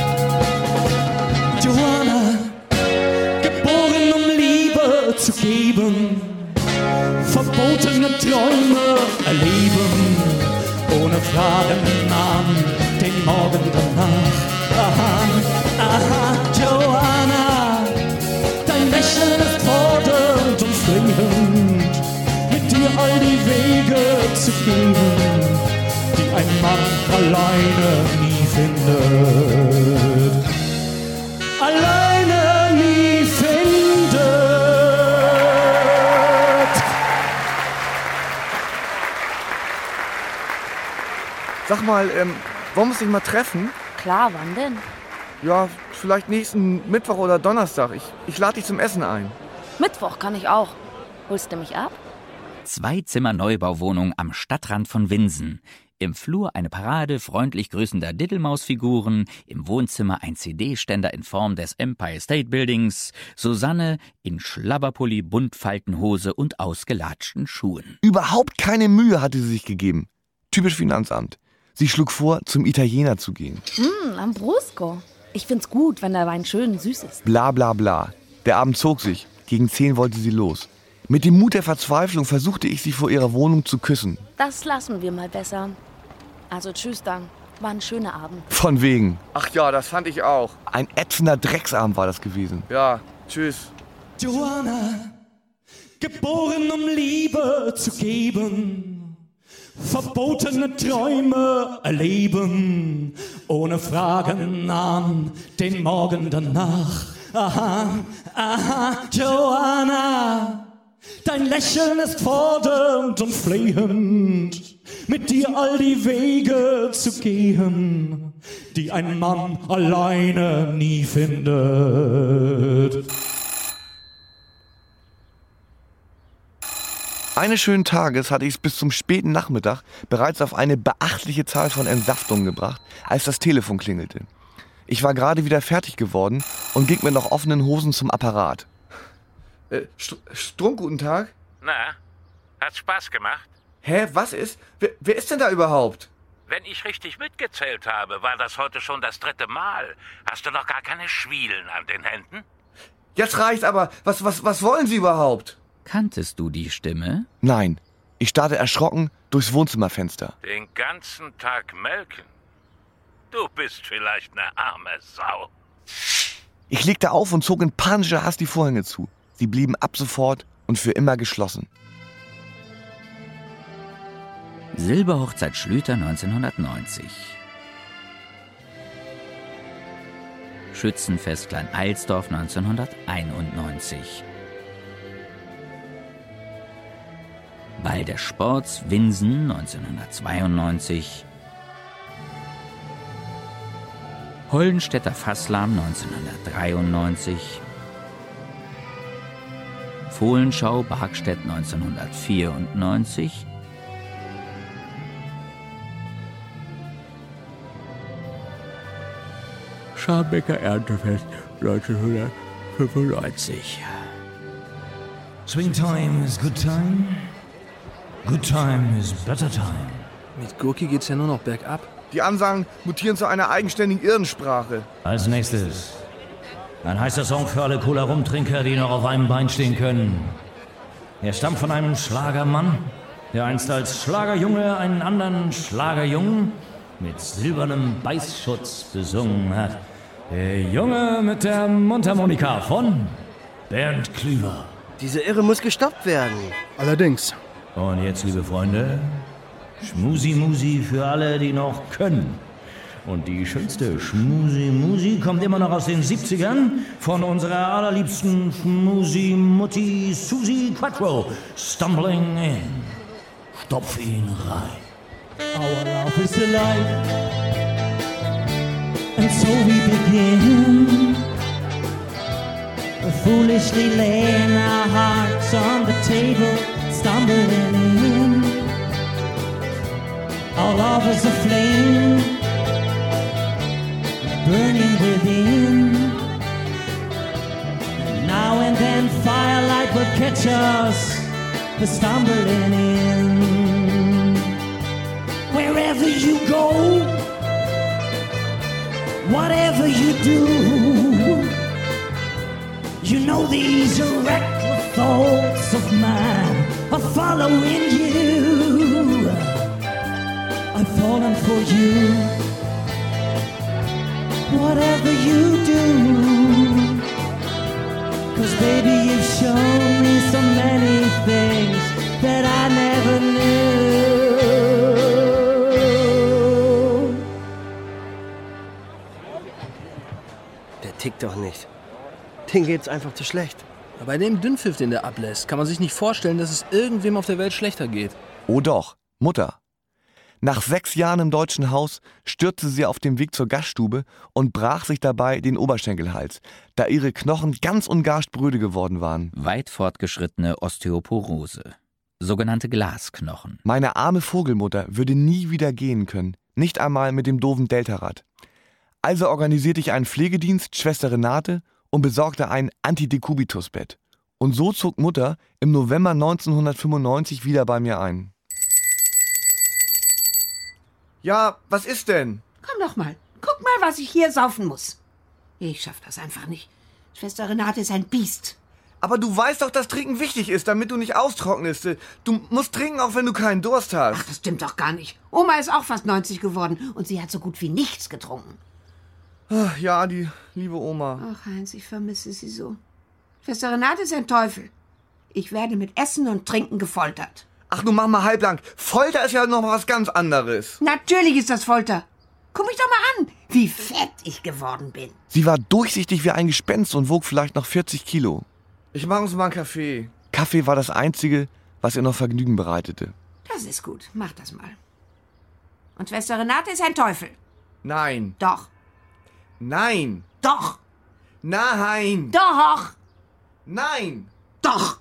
Joanna, geboren um Liebe zu geben, verbotene Träume erleben, ohne Fragen an den Morgen danach. Aha, aha, Joanna, dein Lächeln ist fordernd und flehend, mit dir all die Wege zu gehen, die ein Mann alleine nie findet. Alleine nie findet. Sag mal, ähm, wollen wir uns nicht mal treffen? Klar, wann denn? Ja, vielleicht nächsten Mittwoch oder Donnerstag. Ich, ich lade dich zum Essen ein. Mittwoch kann ich auch. Holst du mich ab? Zwei Zimmer Neubauwohnung am Stadtrand von Winsen. Im Flur eine Parade freundlich grüßender Diddelmausfiguren, im Wohnzimmer ein C D-Ständer in Form des Empire State Buildings, Susanne in Schlabberpulli, Buntfaltenhose und ausgelatschten Schuhen. Überhaupt keine Mühe hatte sie sich gegeben. Typisch Finanzamt. Sie schlug vor, zum Italiener zu gehen. Mm, Lambrusco. Ich find's gut, wenn der Wein schön süß ist. Bla bla bla. Der Abend zog sich. Gegen zehn wollte sie los. Mit dem Mut der Verzweiflung versuchte ich, sie vor ihrer Wohnung zu küssen. Das lassen wir mal besser. Also tschüss dann. War ein schöner Abend. Von wegen. Ach ja, das fand ich auch. Ein ätzender Drecksabend war das gewesen. Ja, tschüss. Joanna, geboren um Liebe zu geben, verbotene Träume erleben, ohne Fragen an den Morgen danach. Aha, aha, Joanna, dein Lächeln ist fordernd und flehend, mit dir all die Wege zu gehen, die ein Mann alleine nie findet. Eines schönen Tages hatte ich es bis zum späten Nachmittag bereits auf eine beachtliche Zahl von Entsaftungen gebracht, als das Telefon klingelte. Ich war gerade wieder fertig geworden und ging mit noch offenen Hosen zum Apparat. Äh, St Strunk, guten Tag. Na, hat's Spaß gemacht? Hä, was ist? Wer, wer ist denn da überhaupt? Wenn ich richtig mitgezählt habe, war das heute schon das dritte Mal. Hast du noch gar keine Schwielen an den Händen? Jetzt reicht's aber. Was, was, was wollen Sie überhaupt? Kanntest du die Stimme? Nein. Ich starrte erschrocken durchs Wohnzimmerfenster. Den ganzen Tag melken? Du bist vielleicht eine arme Sau. Ich legte auf und zog in panischer Hast die Vorhänge zu. Sie blieben ab sofort und für immer geschlossen. Silberhochzeit Schlüter neunzehnhundertneunzig. Schützenfest Klein-Eilsdorf neunzehnhunderteinundneunzig. Ball des Sports Winsen neunzehnhundertzweiundneunzig. Hollenstädter Fasslam neunzehnhundertdreiundneunzig. Fohlenschau Barkstedt neunzehnhundertvierundneunzig. Scharbecker Erntefest neunzehnhundertfünfundneunzig. Swing time is good time. Good time is better time. Mit Gurki geht's ja nur noch bergab. Die Ansagen mutieren zu einer eigenständigen Irrensprache. Als nächstes ein heißer Song für alle Cola-Rumtrinker, die noch auf einem Bein stehen können. Er stammt von einem Schlagermann, der einst als Schlagerjunge einen anderen Schlagerjungen mit silbernem Beißschutz besungen hat. Der Junge mit der Mundharmonika von Bernd Klüver. Diese Irre muss gestoppt werden. Allerdings. Und jetzt, liebe Freunde, Schmusi-Musi für alle, die noch können. Und die schönste Schmusi-Musi kommt immer noch aus den siebzigern von unserer allerliebsten Schmusi-Mutti Susi Quattro. Stumbling in. Stopf ihn rein. Our love is alive, and so we begin, foolishly laying our hearts on the table, stumbling in. Our love is a flame, burning within. Now and then firelight will catch us, stumbling in. Wherever you go, whatever you do, you know these reckless thoughts of mine are following you. I've fallen for you, whatever you do, 'cause baby you've shown me so many things that I never knew. Tickt doch nicht. Den geht's einfach zu schlecht. Bei dem Dünnpfiff, den der ablässt, kann man sich nicht vorstellen, dass es irgendwem auf der Welt schlechter geht. Oh doch, Mutter. Nach sechs Jahren im deutschen Haus stürzte sie auf dem Weg zur Gaststube und brach sich dabei den Oberschenkelhals, da ihre Knochen ganz und gar spröde geworden waren. Weit fortgeschrittene Osteoporose. Sogenannte Glasknochen. Meine arme Vogelmutter würde nie wieder gehen können. Nicht einmal mit dem doofen Deltarad. Also organisierte ich einen Pflegedienst, Schwester Renate, und besorgte ein Antidekubitus-Bett. Und so zog Mutter im November neunzehnhundertfünfundneunzig wieder bei mir ein. Ja, was ist denn? Komm doch mal. Guck mal, was ich hier saufen muss. Ich schaff das einfach nicht. Schwester Renate ist ein Biest. Aber du weißt doch, dass Trinken wichtig ist, damit du nicht austrocknest. Du musst trinken, auch wenn du keinen Durst hast. Ach, das stimmt doch gar nicht. Oma ist auch fast neunzig geworden und sie hat so gut wie nichts getrunken. Ach, ja, die liebe Oma. Ach, Heinz, ich vermisse sie so. Schwester Renate ist ein Teufel. Ich werde mit Essen und Trinken gefoltert. Ach, nun mach mal halblang. Folter ist ja noch was ganz anderes. Natürlich ist das Folter. Guck mich doch mal an, wie fett ich geworden bin. Sie war durchsichtig wie ein Gespenst und wog vielleicht noch vierzig Kilo. Ich mache uns mal einen Kaffee. Kaffee war das Einzige, was ihr noch Vergnügen bereitete. Das ist gut, mach das mal. Und Schwester Renate ist ein Teufel. Nein. Doch. Nein. Doch. Nein. Doch. Nein. Doch.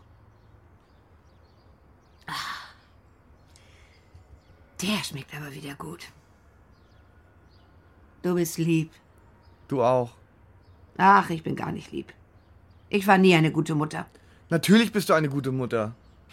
Der schmeckt aber wieder gut. Du bist lieb. Du auch. Ach, ich bin gar nicht lieb. Ich war nie eine gute Mutter. Natürlich bist du eine gute Mutter.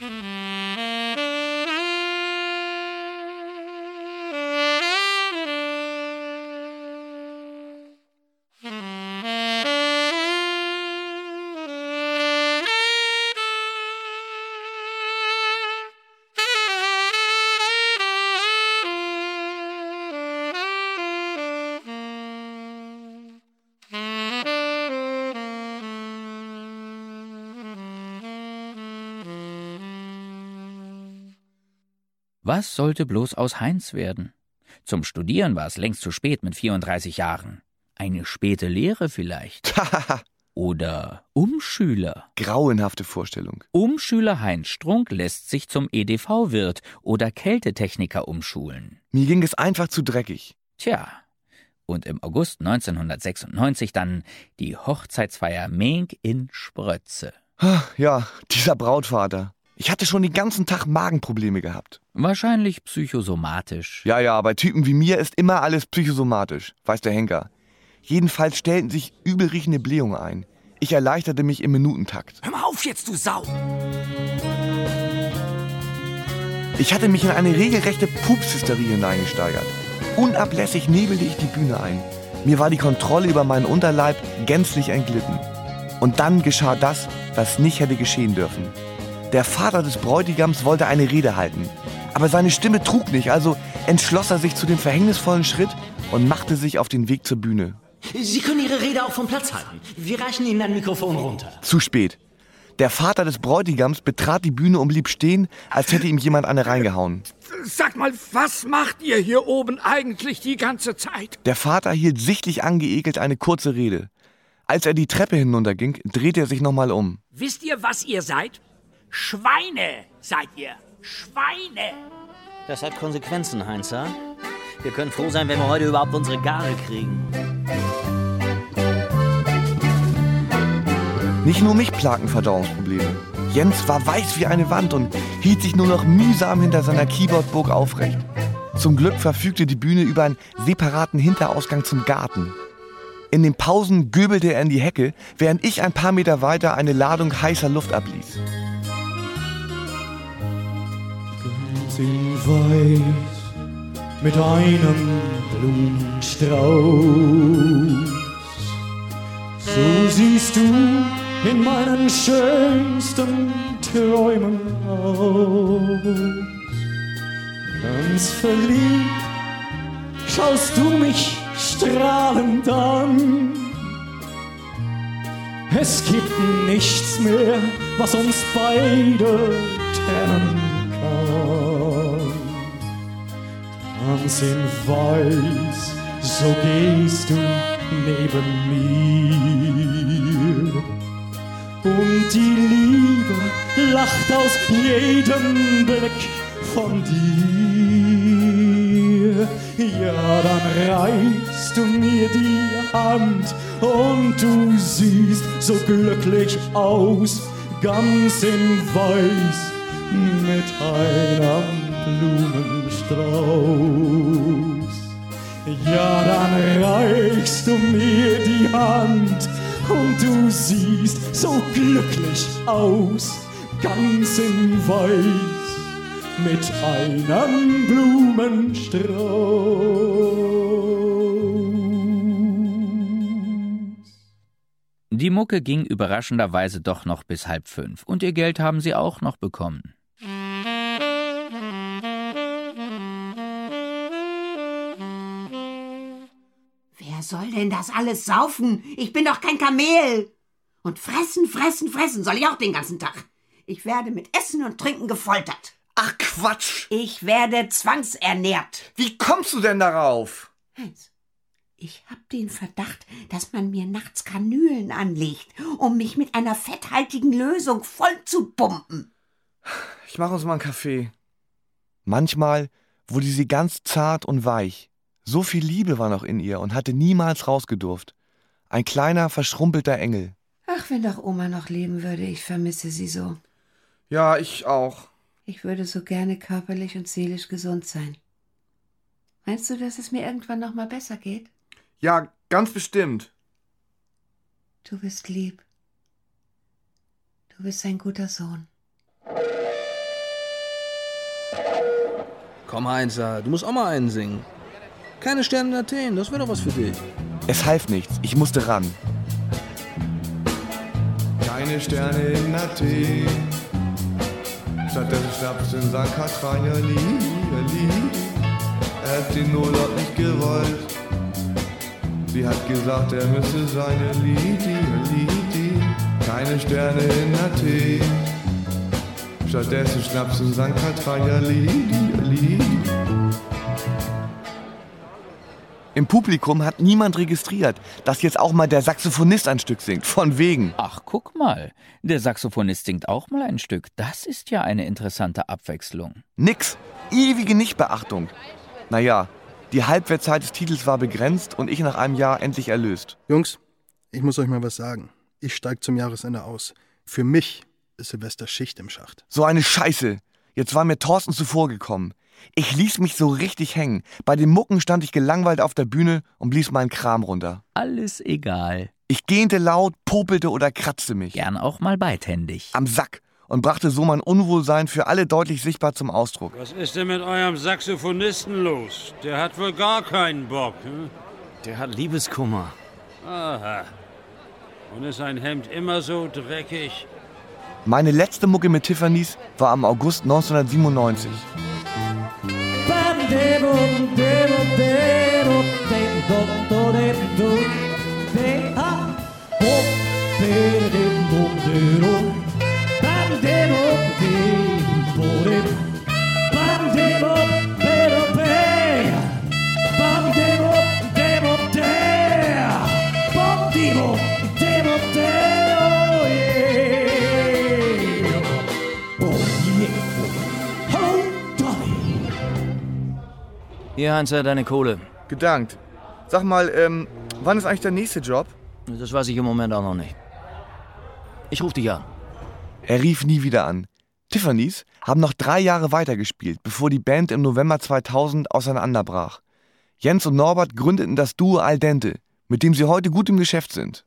Was sollte bloß aus Heinz werden? Zum Studieren war es längst zu spät mit vierunddreißig Jahren. Eine späte Lehre vielleicht. Oder Umschüler. Grauenhafte Vorstellung. Umschüler Heinz Strunk lässt sich zum E D V-Wirt oder Kältetechniker umschulen. Mir ging es einfach zu dreckig. Tja, und im August neunzehnhundertsechsundneunzig dann die Hochzeitsfeier Menk in Sprötze. Ja, dieser Brautvater. Ich hatte schon den ganzen Tag Magenprobleme gehabt. Wahrscheinlich psychosomatisch. Ja, ja, bei Typen wie mir ist immer alles psychosomatisch, weiß der Henker. Jedenfalls stellten sich übelriechende Blähungen ein. Ich erleichterte mich im Minutentakt. Hör mal auf jetzt, du Sau! Ich hatte mich in eine regelrechte Pupshysterie hineingesteigert. Unablässig nebelte ich die Bühne ein. Mir war die Kontrolle über meinen Unterleib gänzlich entglitten. Und dann geschah das, was nicht hätte geschehen dürfen. Der Vater des Bräutigams wollte eine Rede halten. Aber seine Stimme trug nicht, also entschloss er sich zu dem verhängnisvollen Schritt und machte sich auf den Weg zur Bühne. Sie können Ihre Rede auch vom Platz halten. Wir reichen Ihnen ein Mikrofon runter. Zu spät. Der Vater des Bräutigams betrat die Bühne und blieb stehen, als hätte ihm jemand eine reingehauen. Sag mal, was macht ihr hier oben eigentlich die ganze Zeit? Der Vater hielt sichtlich angeekelt eine kurze Rede. Als er die Treppe hinunterging, drehte er sich nochmal um. Wisst ihr, was ihr seid? Schweine seid ihr. Schweine. Das hat Konsequenzen, Heinzer. Wir können froh sein, wenn wir heute überhaupt unsere Gare kriegen. Nicht nur mich plagten Verdauungsprobleme. Jens war weiß wie eine Wand und hielt sich nur noch mühsam hinter seiner Keyboardburg aufrecht. Zum Glück verfügte die Bühne über einen separaten Hinterausgang zum Garten. In den Pausen göbelte er in die Hecke, während ich ein paar Meter weiter eine Ladung heißer Luft abließ. Ganz in Weiß mit einem Blumenstrauß. So siehst du in meinen schönsten Träumen aus. Ganz verliebt schaust du mich strahlend an. Es gibt nichts mehr, was uns beide trennen kann. Ganz in Weiß, so gehst du neben mir. Und die Liebe lacht aus jedem Blick von dir. Ja, dann reichst du mir die Hand und du siehst so glücklich aus, ganz in Weiß mit einem Blumenstrauß. Ja, dann reichst du mir die Hand und du siehst so glücklich aus, ganz in Weiß mit einem Blumenstrauß. Die Mucke ging überraschenderweise doch noch bis halb fünf und ihr Geld haben sie auch noch bekommen. Wer soll denn das alles saufen? Ich bin doch kein Kamel. Und fressen, fressen, fressen soll ich auch den ganzen Tag. Ich werde mit Essen und Trinken gefoltert. Ach Quatsch! Ich werde zwangsernährt. Wie kommst du denn darauf? Heinz, ich hab den Verdacht, dass man mir nachts Kanülen anlegt, um mich mit einer fetthaltigen Lösung voll zu pumpen. Ich mache uns mal einen Kaffee. Manchmal wurde sie ganz zart und weich. So viel Liebe war noch in ihr und hatte niemals rausgedurft. Ein kleiner, verschrumpelter Engel. Ach, wenn doch Oma noch leben würde, ich vermisse sie so. Ja, ich auch. Ich würde so gerne körperlich und seelisch gesund sein. Meinst du, dass es mir irgendwann noch mal besser geht? Ja, ganz bestimmt. Du bist lieb. Du bist ein guter Sohn. Komm, Heinzer, du musst auch mal einen singen. Keine Sterne in Athen, das wäre doch was für dich. Es half nichts, ich musste ran. Keine Sterne in Athen, stattdessen Schnaps in Sankt Katrin, ja lieb, ja lieb. Er hat den Urlaub nicht gewollt. Sie hat gesagt, er müsse seine Lidi, Lidi. Keine Sterne in Athen, stattdessen Schnaps in Sankt Katrin, ja Lidi, ja Lidi. Im Publikum hat niemand registriert, dass jetzt auch mal der Saxophonist ein Stück singt. Von wegen. Ach, guck mal. Der Saxophonist singt auch mal ein Stück. Das ist ja eine interessante Abwechslung. Nix. Ewige Nichtbeachtung. Naja, die Halbwertzeit des Titels war begrenzt und ich nach einem Jahr endlich erlöst. Jungs, ich muss euch mal was sagen. Ich steig zum Jahresende aus. Für mich ist Silvester Schicht im Schacht. So eine Scheiße. Jetzt war mir Thorsten zuvor gekommen. Ich ließ mich so richtig hängen. Bei den Mucken stand ich gelangweilt auf der Bühne und blies meinen Kram runter. Alles egal. Ich gähnte laut, popelte oder kratzte mich. Gern auch mal beidhändig. Am Sack. Und brachte so mein Unwohlsein für alle deutlich sichtbar zum Ausdruck. Was ist denn mit eurem Saxophonisten los? Der hat wohl gar keinen Bock. Hm? Der hat Liebeskummer. Aha. Und ist ein Hemd immer so dreckig? Meine letzte Mucke mit Tiffany's war am August neunzehnhundertsiebenundneunzig. Hier, Heinzer, deine Kohle. Gedankt. Sag mal, ähm, wann ist eigentlich der nächste Job? Das weiß ich im Moment auch noch nicht. Ich ruf dich an. Er rief nie wieder an. Tiffany's haben noch drei Jahre weitergespielt, bevor die Band im November zweitausend auseinanderbrach. Jens und Norbert gründeten das Duo Al Dente, mit dem sie heute gut im Geschäft sind.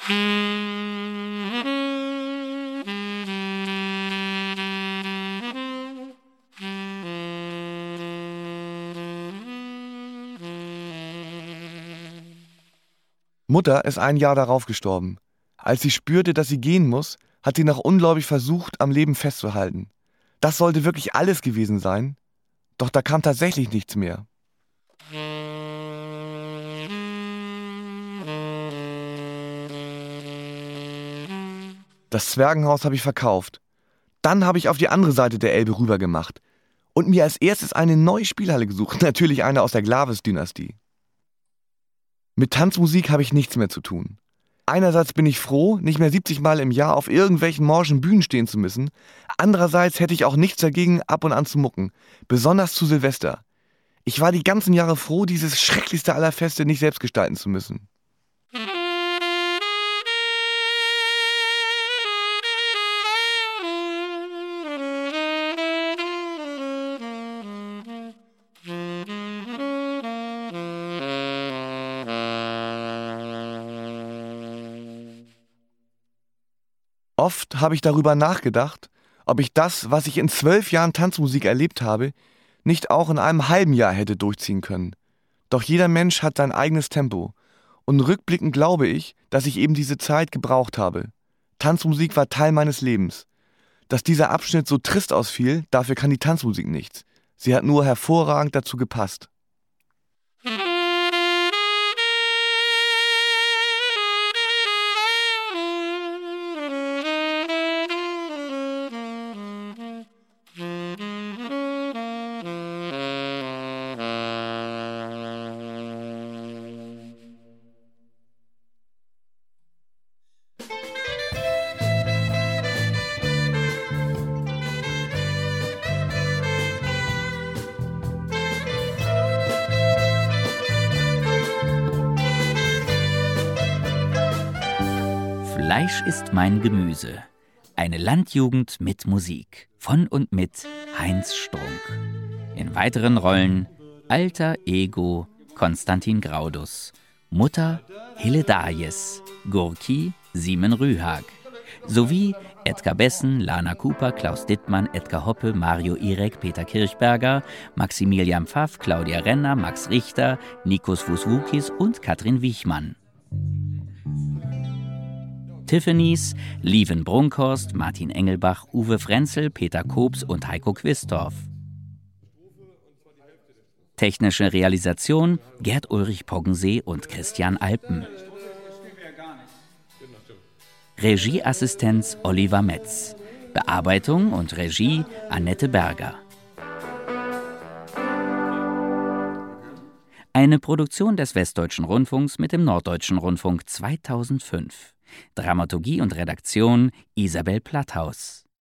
Mutter ist ein Jahr darauf gestorben. Als sie spürte, dass sie gehen muss, hat sie noch ungläubig versucht, am Leben festzuhalten. Das sollte wirklich alles gewesen sein, doch da kam tatsächlich nichts mehr. Das Zwergenhaus habe ich verkauft. Dann habe ich auf die andere Seite der Elbe rüber gemacht und mir als erstes eine neue Spielhalle gesucht, natürlich eine aus der Glavis-Dynastie. Mit Tanzmusik habe ich nichts mehr zu tun. Einerseits bin ich froh, nicht mehr siebzig Mal im Jahr auf irgendwelchen morschen Bühnen stehen zu müssen. Andererseits hätte ich auch nichts dagegen, ab und an zu mucken. Besonders zu Silvester. Ich war die ganzen Jahre froh, dieses schrecklichste aller Feste nicht selbst gestalten zu müssen. Oft habe ich darüber nachgedacht, ob ich das, was ich in zwölf Jahren Tanzmusik erlebt habe, nicht auch in einem halben Jahr hätte durchziehen können. Doch jeder Mensch hat sein eigenes Tempo. Und rückblickend glaube ich, dass ich eben diese Zeit gebraucht habe. Tanzmusik war Teil meines Lebens. Dass dieser Abschnitt so trist ausfiel, dafür kann die Tanzmusik nichts. Sie hat nur hervorragend dazu gepasst. Fleisch ist mein Gemüse. Eine Landjugend mit Musik. Von und mit Heinz Strunk. In weiteren Rollen Alter Ego Konstantin Graudus. Mutter Hille Dajes, Gurki Simon Rühag sowie Edgar Bessen, Lana Cooper, Klaus Dittmann, Edgar Hoppe, Mario Irek, Peter Kirchberger, Maximilian Pfaff, Claudia Renner, Max Richter, Nikos Vuswukis und Katrin Wichmann. Tiffany's, Lieven Brunkhorst, Martin Engelbach, Uwe Frenzel, Peter Kobs und Heiko Quistorf. Technische Realisation Gerd Ulrich Poggensee und Christian Alpen. Regieassistenz Oliver Metz. Bearbeitung und Regie Annette Berger. Eine Produktion des Westdeutschen Rundfunks mit dem Norddeutschen Rundfunk zweitausendfünf. Dramaturgie und Redaktion Isabel Platthaus.